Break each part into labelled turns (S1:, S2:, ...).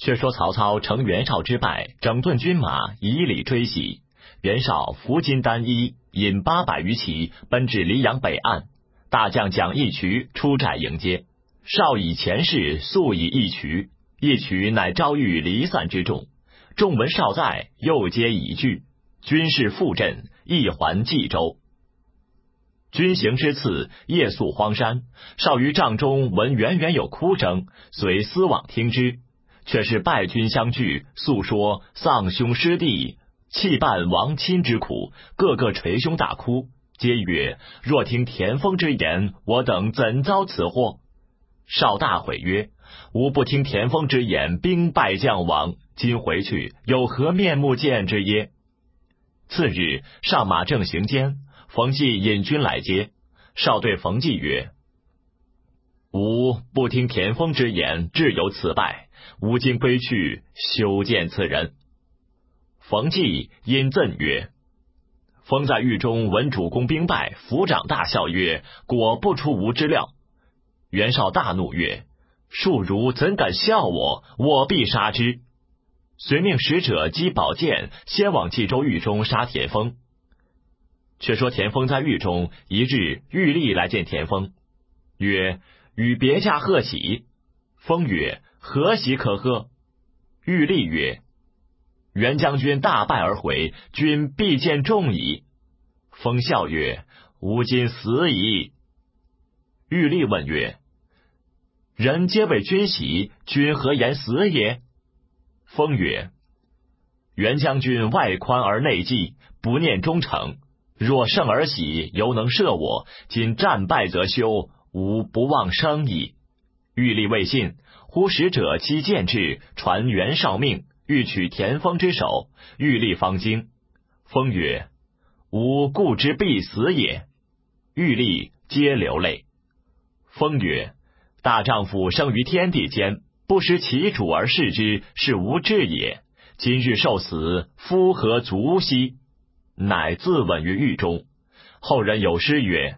S1: 却说曹操乘袁绍之败，整顿军马，以礼追袭。袁绍服金单衣，引800余骑，奔至黎阳北岸。大将蒋义渠出寨迎接。绍以前事速以义渠，义渠乃招谕离散之众。众闻绍在，又皆已惧。军士复阵，一还冀州。军行之次，夜宿荒山。绍于帐中闻远远有哭声，遂思往听之，却是败军相聚，诉说丧兄失弟、弃伴亡亲之苦，个个捶胸大哭，皆曰：若听田丰之言，我等怎遭此祸？绍大悔曰：吾不听田丰之言，兵败将亡，今回去有何面目见之耶？次日上马正行间，冯骥引军来接。绍对冯骥曰：吾不听田丰之言，致有此败，吾今归去，休见此人。冯骥因赠曰：封在狱中闻主公兵败，抚掌大笑曰：果不出吾之料。袁绍大怒曰：庶儒怎敢笑我？我必杀之。遂命使者击宝剑，先往冀州狱中杀田丰。却说田丰在狱中，一日狱吏来见田丰，曰：与别驾贺喜。丰曰：何喜可贺？狱吏曰：袁将军大败而回，君必见众矣。丰笑曰：吾今死矣。狱吏问曰：人皆为君喜，君何言死也？丰曰：袁将军外宽而内忌，不念忠诚，若胜而喜，犹能赦我，今战败则休，吾不忘生矣。狱吏未信，忽使者击剑至，传袁绍命，欲取田丰之首。狱吏方惊。丰曰：吾故之必死也。狱吏皆流泪。丰曰：大丈夫生于天地间，不识其主而事之，是无志也。今日受死，夫何足惜？乃自刎于狱中。后人有诗曰：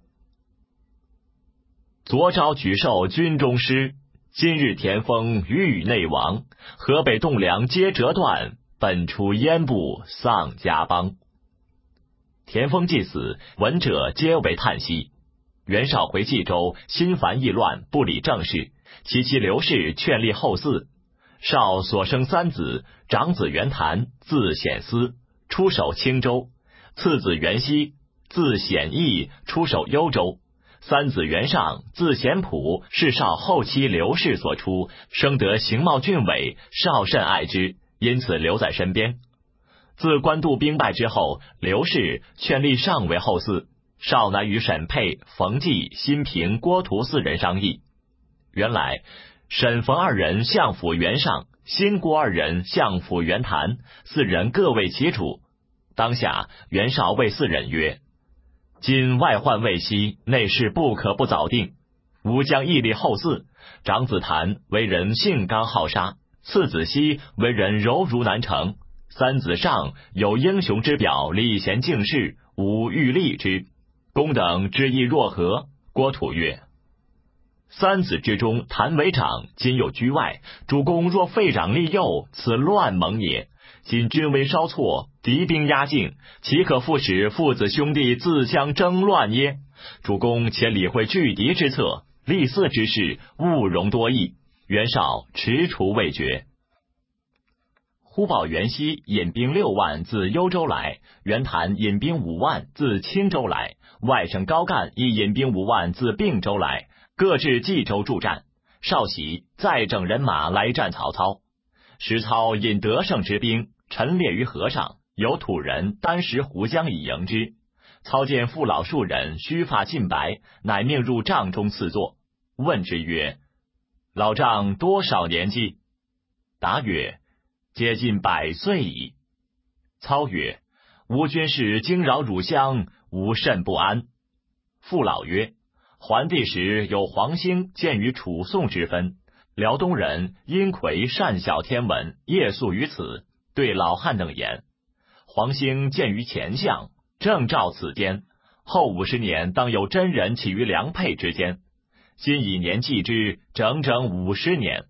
S1: 昨朝举寿军中师，今日田丰狱内亡。河北栋梁皆折断，本出燕部丧家邦。田丰既死，闻者皆为叹息。袁绍回冀州，心烦意乱，不理政事，其妻刘氏劝立后嗣。绍所生3子，长子袁谭，字显思，出守青州；次子袁熙，字显义，出守幽州；三子袁尚，字显朴，是绍后妻刘氏所出，生得形貌俊伟，绍甚爱之，因此留在身边。自官渡兵败之后，刘氏劝立尚为后嗣，绍乃与沈佩、冯骥、辛平、郭图4人商议。原来沈冯2人相辅袁尚，辛郭2人相辅袁谭，4人各为其主。当下袁绍谓4人曰：今外患未息，内事不可不早定。吾将屹立后嗣，长子谭为人性刚好杀，次子熙为人柔如难成，三子尚有英雄之表，礼贤敬士，吾欲立之。公等之意若何？郭图曰：三子之中，谭为长，今又居外，主公若废长立幼，此乱盟也。今军威稍挫，敌兵压境，岂可复使父子兄弟自相争乱耶？主公且理会拒敌之策，立嗣之事，勿容多议。袁绍踟蹰未决。忽报袁熙引兵6万自幽州来，袁谭引兵5万自青州来，外甥高干亦引兵5万自并州来，各至冀州助战。绍喜，再整人马来战曹操。时操引得胜之兵陈列于河上，有土人单石湖江以迎之。操见父老数人，须发尽白，乃命入帐中赐坐。问之曰：老丈多少年纪？答曰：接近100岁矣。操曰：吾军士惊扰汝乡，吾甚不安。父老曰：桓帝时有黄兴见于楚宋之分，辽东人殷魁善晓天文，夜宿于此，对老汉等言：黄兴见于前相，正照此间，后50年当有真人起于良沛之间。今以年计之，整整50年。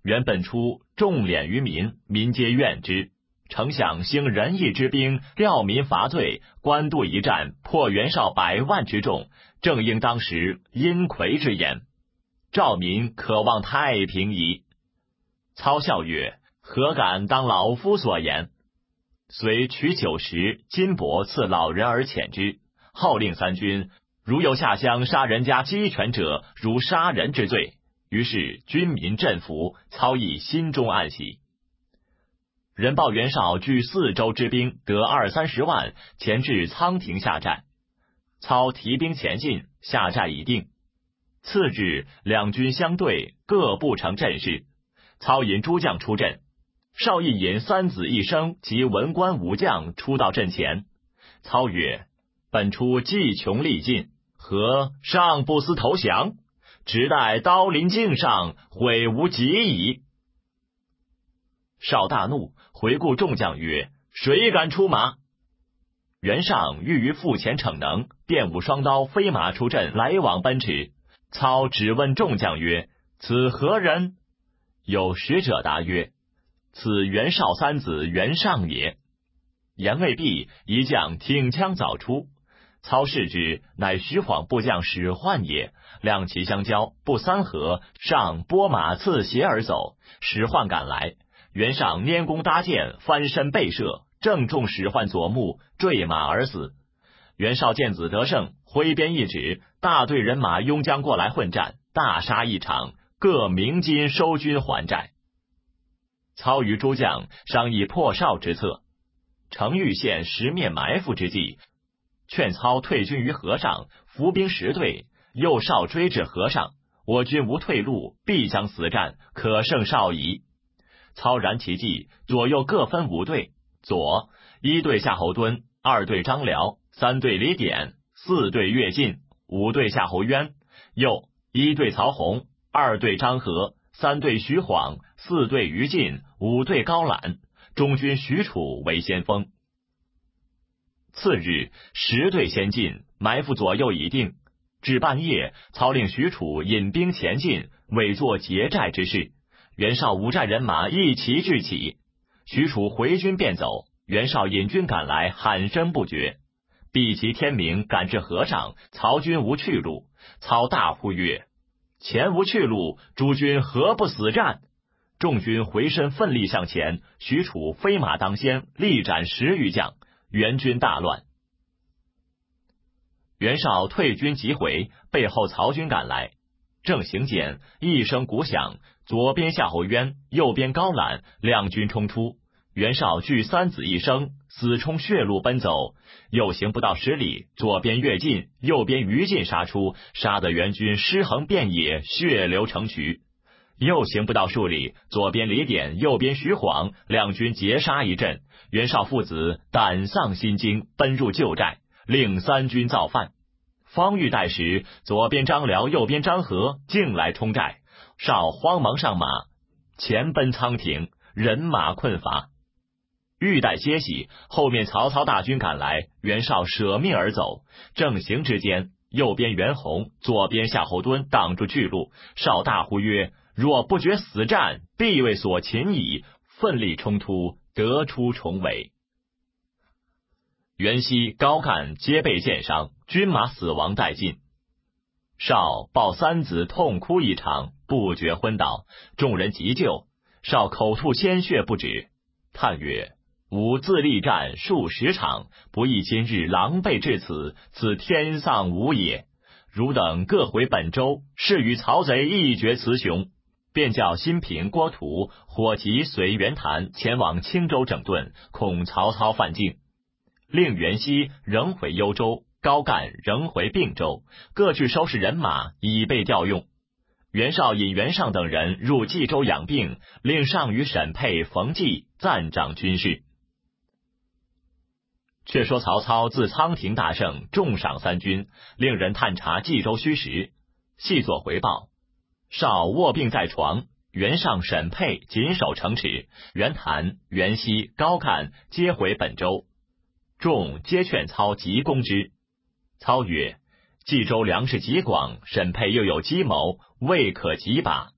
S1: 原本出重敛于民，民皆怨之。丞相兴仁义之兵，料民伐罪，官渡一战，破袁绍100万之众，正应当时殷魁之言。赵民可望太平矣。操笑曰：何敢当老夫所言？遂取酒食、金帛赐老人而遣之，号令三军，如有下乡杀人家鸡犬者，如杀人之罪。于是军民振服，操亦心中暗喜。人报袁绍据4州之兵得20-30万，前至仓亭下寨。操提兵前进，下寨已定。次日，两军相对，各不成阵势。操引诸将出阵，绍亦引3子1生及文官武将出到阵前。操曰：本初计穷力尽，何尚不思投降？直待刀临颈上，悔无及矣。绍大怒，回顾众将曰：谁敢出马？袁尚欲于腹前逞能，便舞双刀，飞马出阵，来往奔驰。操只问众将曰：此何人？有使者答曰：此袁绍3子袁尚也。言未毕，一将挺枪早出。操视之，乃徐晃部将史涣也。两骑相交，不3合，上拨马刺斜而走。史涣赶来，袁尚拈弓搭箭，翻身背射，正中史涣左目，坠马而死。袁绍见子得胜，挥鞭一指，大队人马拥将过来混战，大杀一场，各鸣金收军还寨。操与诸将商议破绍之策。程昱献10面埋伏之计，劝操退军于河上，伏兵10队，诱绍追至河上，我军无退路，必将死战，可胜绍矣。操然其计，左右各分5队，左1队夏侯惇，2队张辽，3队李典，4队乐进，5队夏侯渊；右1队曹洪，2队张合，3队徐晃，4队于禁，5队高览，中军许褚为先锋。次日10队先进，埋伏左右已定。至半夜，操令许褚引兵前进，伪作劫寨之势。袁绍5寨人马一齐聚起，许褚回军便走。袁绍引军赶来，喊声不绝。毕其天明，赶至河上，曹军无去路。操大呼曰：前无去路，诸军何不死战？众军回身奋力向前，许褚飞马当先，力斩10余将，袁军大乱。袁绍退军急回，背后曹军赶来。正行间，一声鼓响，左边夏侯渊，右边高览，两军冲出。袁绍据3子1生，死冲血路奔走，又行不到10里，左边乐进，右边于禁杀出，杀得袁军尸横遍野，血流成渠。又行不到数里，左边李典，右边徐晃，两军截杀一阵。袁绍父子胆丧心惊，奔入旧寨，令3军造反。方欲待时，左边张辽，右边张合径来冲寨。绍慌忙上马，前奔仓亭，人马困乏。欲待歇息，后面曹操大军赶来，袁绍舍命而走。正行之间，右边袁弘，左边夏侯惇挡住去路。绍大呼曰：若不决死战，必为所擒矣！奋力冲突，得出重围。袁熙、高干皆被箭伤，军马死亡殆尽。绍抱3子痛哭一场，不觉昏倒，众人急救。绍口吐鲜血不止，叹曰：吾自力战数10场，不意今日狼狈至此，此天丧吾也。汝等各回本州，誓与曹贼一决雌雄。便叫新平、郭图火急随袁谭前往青州整顿，恐曹操犯境。令袁熙仍回幽州，高干仍回并州，各去收拾人马，以备调用。袁绍引袁尚等人入冀州养病，令尚与沈沛、冯骥暂掌军事。却说曹操自仓亭大胜，重赏3军，令人探查冀州虚实。细作回报：绍卧病在床，袁尚、沈沛紧守城池，袁谭、袁熙、高干皆回本州。众皆劝操急攻之。操曰：冀州粮食极广，沈沛又有计谋，未可急拔。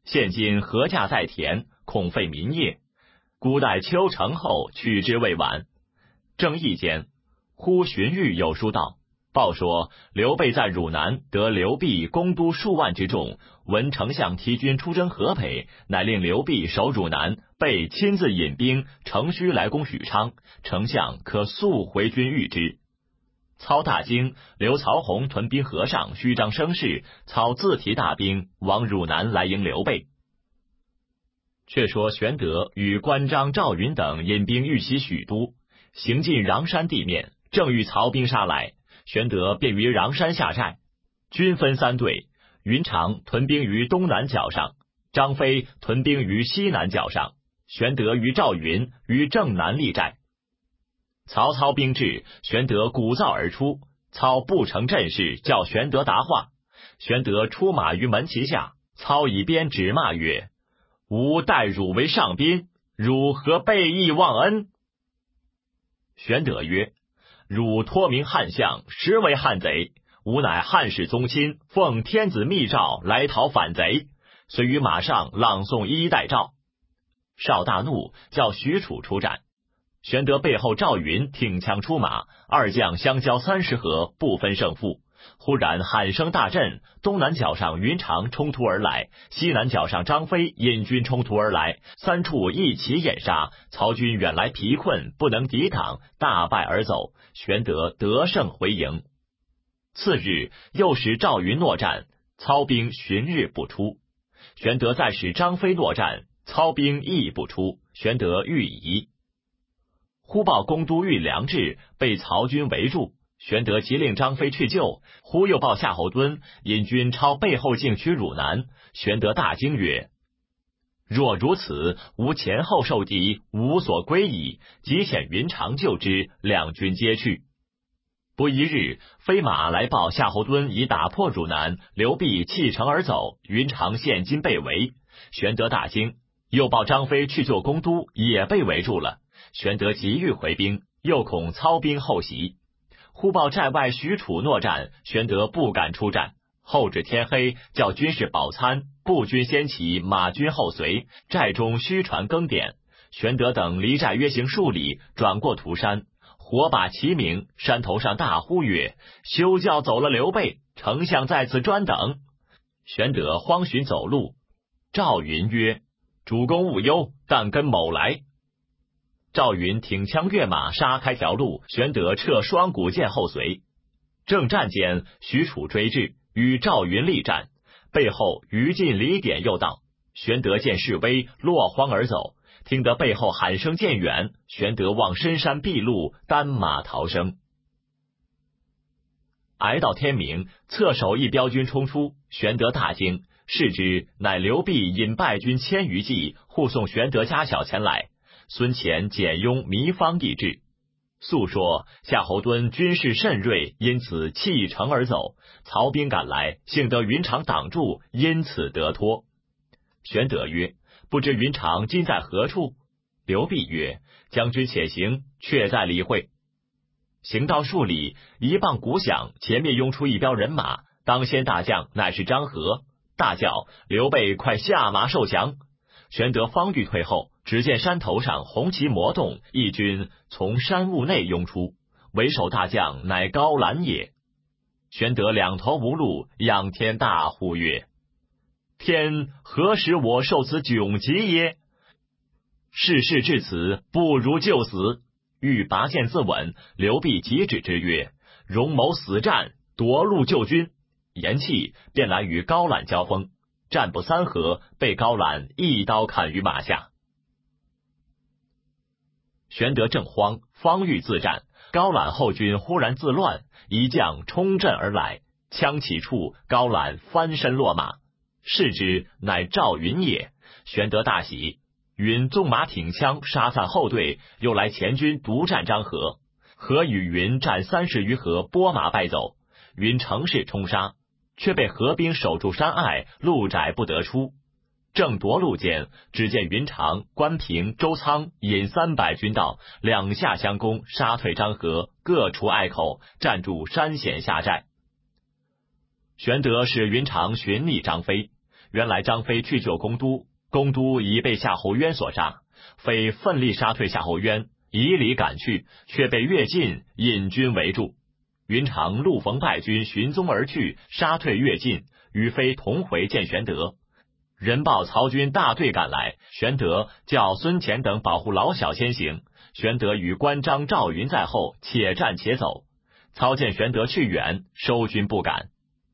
S1: 现今禾稼在田，恐废民业，孤待秋成后，取之未晚。正义间，忽荀彧有书到，报说刘备在汝南得刘弼攻都数万之众，闻丞相提军出征河北，乃令刘弼守汝南，备亲自引兵乘虚来攻许昌，丞相可速回军御之。操大惊，留曹洪屯兵河上，虚张声势，操自提大兵往汝南来迎刘备。却说玄德与关张、赵云等引兵欲袭许都，行进穰山地面，正遇曹兵杀来，玄德便于穰山下寨，军分三队，云长屯兵于东南角上，张飞屯兵于西南角上，玄德与赵云于正南立寨。曹操兵至，玄德鼓噪而出，操不成阵势，叫玄德答话。玄德出马于门旗下，操以鞭指骂曰：“吾待汝为上宾，汝何背义忘恩？”玄德曰：“汝托名汉相，实为汉贼。吾乃汉室宗亲，奉天子密诏来讨反贼，遂于马上朗诵一一代诏。”少大怒，叫许褚出战。玄德背后赵云挺枪出马，二将相交30合，不分胜负。忽然喊声大震，东南角上云长冲突而来，西南角上张飞引军冲突而来，三处一齐掩杀，曹军远来疲困，不能抵挡，大败而走。玄德得胜回营。次日又使赵云诺战，操兵旬日不出。玄德再使张飞诺战，操兵亦不出，玄德欲疑。忽报公都尉梁至，被曹军围住。玄德急令张飞去救，忽又报夏侯惇引军超背后径取汝南。玄德大惊曰：“若如此，吾前后受敌，无所归矣。”即遣云长救之，两军皆去。不一日，飞马来报夏侯惇已打破汝南，刘弼弃城而走，云长现今被围。玄德大惊，又报张飞去救公都，也被围住了。玄德急欲回兵，又恐操兵后袭。忽报寨外许褚诺战，玄德不敢出战。后至天黑，叫军士饱餐，步军先起，马军后随，寨中虚传更点。玄德等离寨约行数里，转过涂山，火把齐鸣，山头上大呼曰：“休教走了刘备，丞相在此专等。”玄德慌寻走路。赵云曰：“主公勿忧，但跟某来。”赵云挺枪跃马，杀开条路，玄德掣双股剑后随。正战间，许褚追至，与赵云力战，背后于禁、李典又到。玄德见势危，落荒而走。听得背后喊声渐远，玄德望深山僻路，单马逃生。挨到天明，侧手一彪军冲出，玄德大惊，视之，乃刘弼引败军1000余骑，护送玄德家小前来。孙乾、简雍糜芳亦至，诉说夏侯惇军事甚锐，因此弃城而走。曹兵赶来，幸得云长挡住，因此得脱。玄德曰：“不知云长今在何处？”刘弼曰：“将军且行，却在理会。”行到数里，一棒鼓响，前面拥出一彪人马，当先大将乃是张合，大叫：“刘备快下马受降！”玄德方欲退后，只见山头上红旗摩动，一军从山雾内拥出，为首大将乃高览也。玄德两头无路，仰天大呼曰：“天何使我受此窘急耶？事至此，不如就死。”欲拔剑自刎，刘弼急止之曰：“容某死战，夺路救军。”言讫，便来与高览交锋，战不3合，被高览一刀砍于马下。玄德正慌，方欲自战，高览后军忽然自乱，一将冲阵而来，枪起处，高览翻身落马，视之，乃赵云也。玄德大喜，云纵马挺枪，杀散后队，又来前军独战张合。合与云战30余合，拨马败走。云乘势冲杀，却被合兵守住山隘，路窄不得出。正夺路间，只见云长、关平、周仓引300军到，两下相攻，杀退张合，各除隘口，占住山险下寨。玄德使云长寻觅张飞， 原来张飞去救公都，公都已被夏侯渊所杀，飞奋力杀退夏侯渊，以礼赶去，却被乐进引军围住。云长路逢败军寻踪而去，杀退乐进，与飞同回见玄德。人报曹军大队赶来，玄德叫孙乾等保护老小先行，玄德与关张赵云在后，且战且走。操见玄德去远，收军不敢。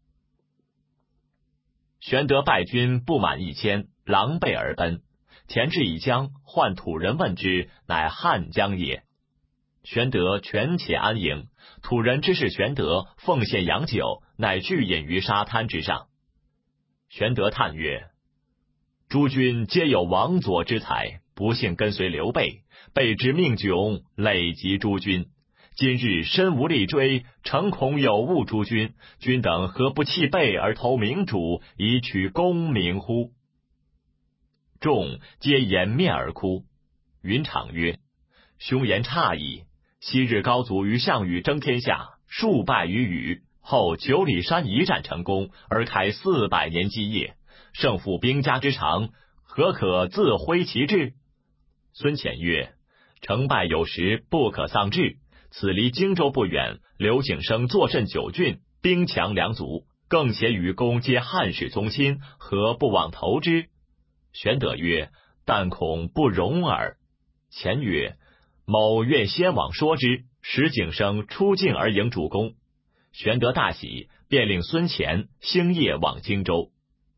S1: 玄德败军不满1000，狼狈而奔。前至一江，唤土人问之，乃汉江也。玄德权且安营，土人知是玄德奉献洋酒，乃聚饮于沙滩之上。玄德叹曰：诸君皆有王佐之才，不幸跟随刘备，备之命窘，累及诸君。今日身无力追，诚恐有误诸君，君等何不弃备而投明主，以取功名乎？众皆掩面而哭。云长曰：兄言差矣。昔日高祖与项羽争天下，数败于羽，后9里山一战成功，而开400年基业，胜负兵家之常，何可自挥其志？孙乾曰：成败有时，不可丧志。此离荆州不远，刘景升坐镇9郡，兵强粮足，更且与公皆汉室宗亲，何不往投之？玄德曰：但恐不容耳。乾曰：某愿先往说之，使景升出境而迎主公。玄德大喜，便令孙乾星夜往荆州。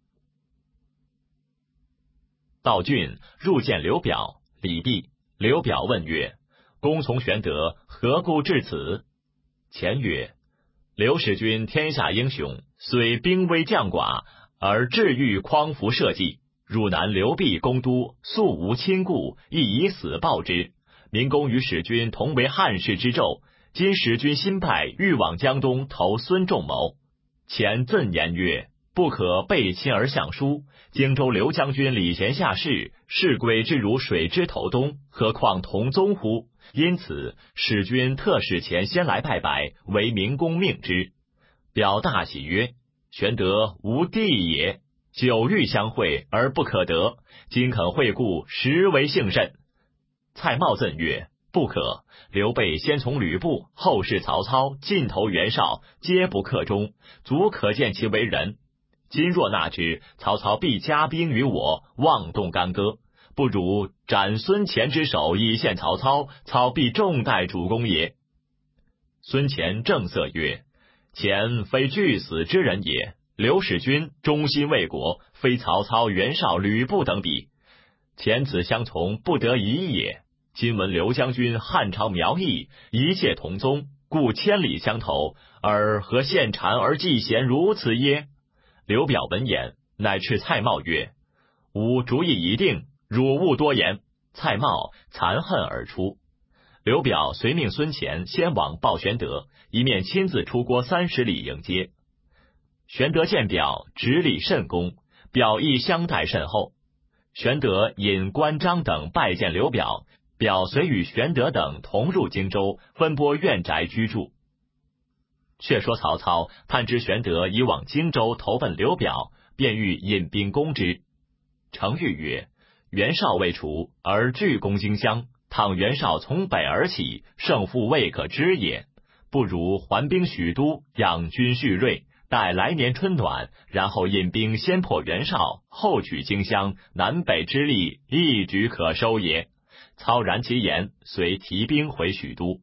S1: 到郡，入见刘表，礼毕。刘表问曰：公从玄德，何故至此？乾曰：刘使君天下英雄，虽兵微将寡，而志欲匡扶社稷。汝南刘濞公都，素无亲故，亦以死报之。明公与使君同为汉室之胄，今使君新败，欲往江东投孙仲谋。乾赠言曰：不可背亲而相疏。荆州刘将军礼贤下士，士贵之如水之投东，何况同宗乎？因此使君特使前先来拜拜，为明公命之。表大喜曰：玄德无弟也，久欲相会而不可得，今肯会故，实为幸甚。蔡瑁赠曰：不可，刘备先从吕布，后是曹操，尽投袁绍，皆不克中，足可见其为人。今若纳之，曹操必加兵于我，妄动干戈。不如斩孙乾之首，以献曹操，操必重待主公也。孙乾正色曰：乾非惧死之人也，刘使君忠心为国，非曹操、袁绍、吕布等比。乾子相从，不得已也。今闻刘将军汉朝苗裔，一介同宗，故千里相投，而何献谗而祭贤如此耶？刘表闻言，乃斥蔡瑁曰：吾主意已定，汝勿多言。蔡瑁惭恨而出。刘表遂命孙乾先往报玄德，一面亲自出郭30里迎接。玄德见表，执礼甚恭，表亦相待甚厚。玄德引关张等拜见刘表，表遂与玄德等同入荆州，分拨院宅居住。却说曹操探知玄德已往荆州投奔刘表，便欲引兵攻之。程昱曰：袁绍未除，而拒攻荆襄，倘袁绍从北而起，胜负未可知也。不如还兵许都，养军蓄锐，待来年春暖，然后引兵先破袁绍，后取荆襄，南北之力一举可收也。操然其言，遂提兵回许都。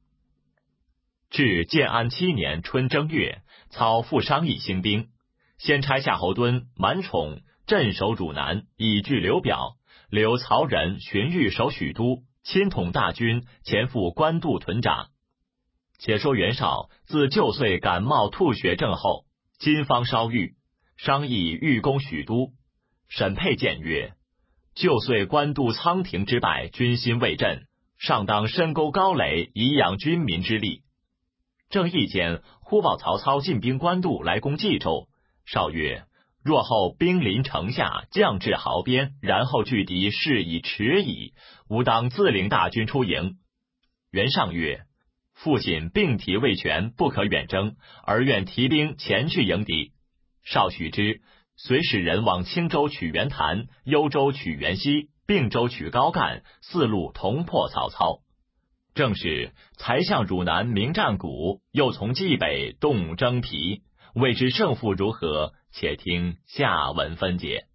S1: 至建安7年春正月，操复商议兴兵，先差夏侯惇、满宠镇守汝南，以拒刘表，留曹仁、荀彧守许都，亲统大军，前赴官渡屯扎。且说袁绍自旧岁感冒吐血症后，今方稍愈，商议欲攻许都。沈沛谏曰：旧岁官渡仓亭之败，军心未振，尚当深沟高垒，以养军民之力。正议间，忽报曹操进兵官渡，来攻冀州。绍曰：若后兵临城下，将至壕边，然后拒敌，是以迟矣。吾当自领大军出营。袁尚曰：父亲病体未全，不可远征，而愿提兵前去迎敌。绍许之， 遂使人往青州取袁谭，幽州取袁熙，并州取高干，四路同破曹操。正是才向汝南明战鼓，又从冀北动征皮，未知胜负如何，且听下文分解。